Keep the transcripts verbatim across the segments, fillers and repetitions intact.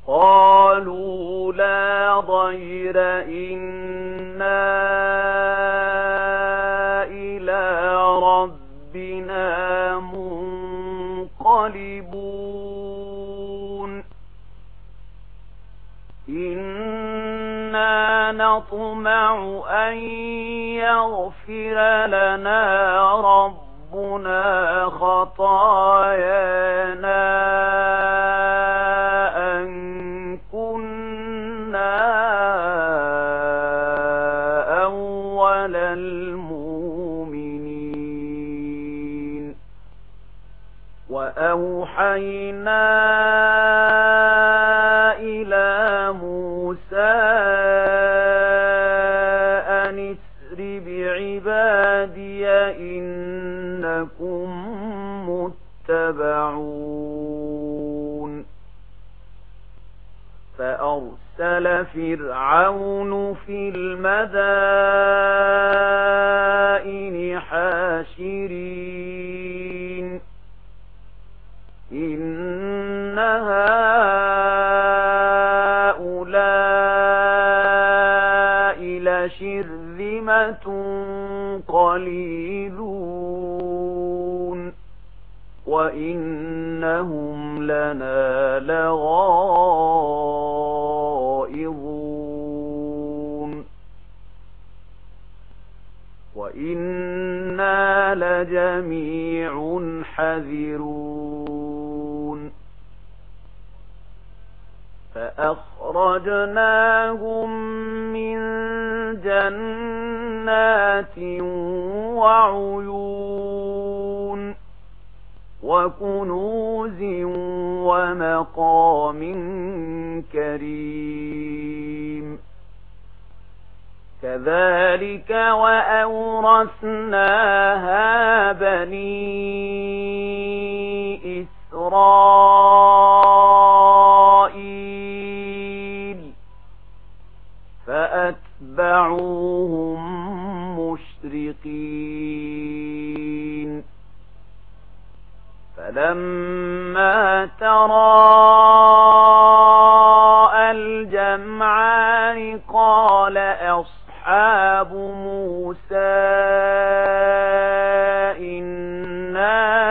قالوا لا ضير إنا إلى ربنا منقلبون إنا نطمع أن يغفر لنا ربنا خطايانا أن كنا أول المؤمنين وأوحينا إلى موسى أن اسر بعبادي إنكم متبعون فأرسل فرعون في المدائن حاشرين إن هؤلاء لشرذمة قليلون وإنهم لنا لغائظون وإنا لجميع حذرون فأخرجناهم من جنات وعيون وكنوز ومقام كريم كذلك وأورثناها بني إسرائيل فأتبعوهم مشرقين فلما تراءى الجمعان قال أصحاب موسى إنا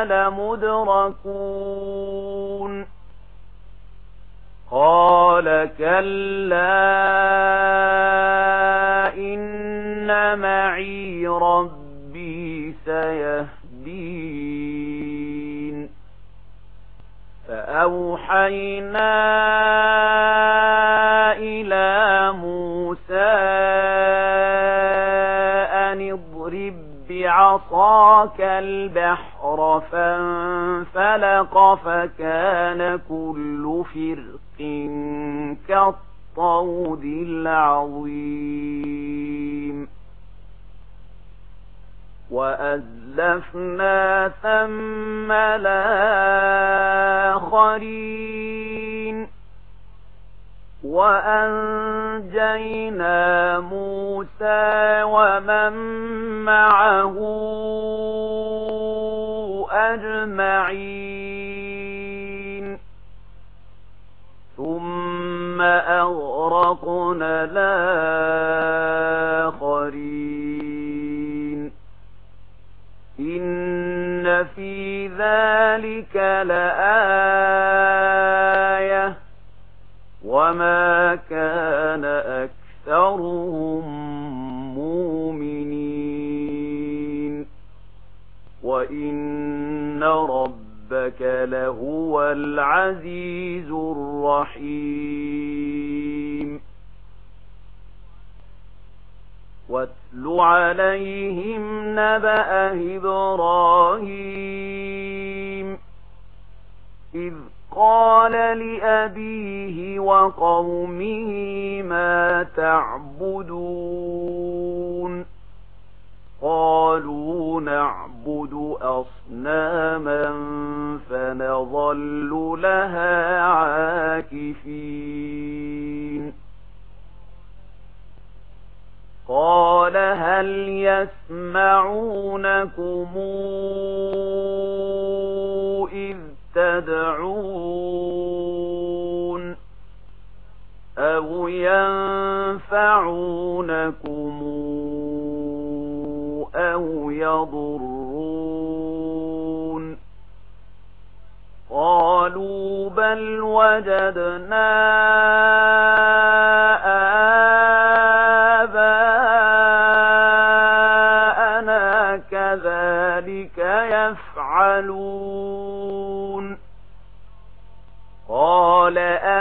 لمدركون قال كلا إن معي ربي سيهدين فأوحينا إلى موسى أن اضرب بعصاك البحر فانفلق فكان كل فرق كالطود العظيم وأزلفنا ثم الآخرين وأنجينا موسى ومن معه أجمعين ثم أغرقنا الآخرين إن في ذلك لآية وما كان أكثرهم مؤمنين وإن ربك لهو العزيز الرحيم واتل عليهم نبأ إبراهيم إذ قال لأبيه وقومه ما تعبدون قالوا نعبد أصناما فنظل لها عاكفين قال هل يسمعونكم إذ تدعون ينفعونكم أو يضرون قالوا بل وجدنا آباءنا كذلك يفعلون قال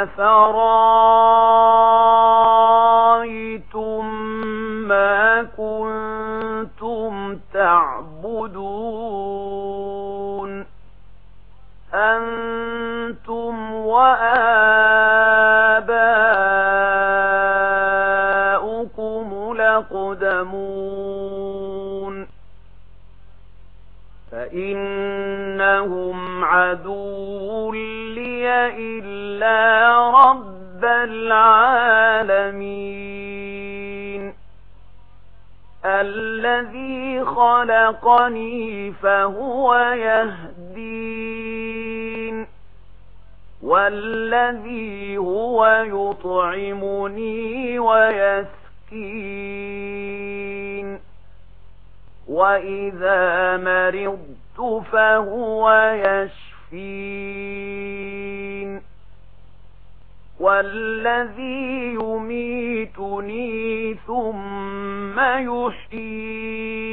أفرأيتم ما كنتم تعبدون أنتم وآباؤكم الأقدمون فإنهم عدو لي إلا رب العالمين الذي خلقني فهو يهدين والذي هو يطعمني ويسكين وإذا مرضت فهو يشفين والذي يميتني ثم يحيين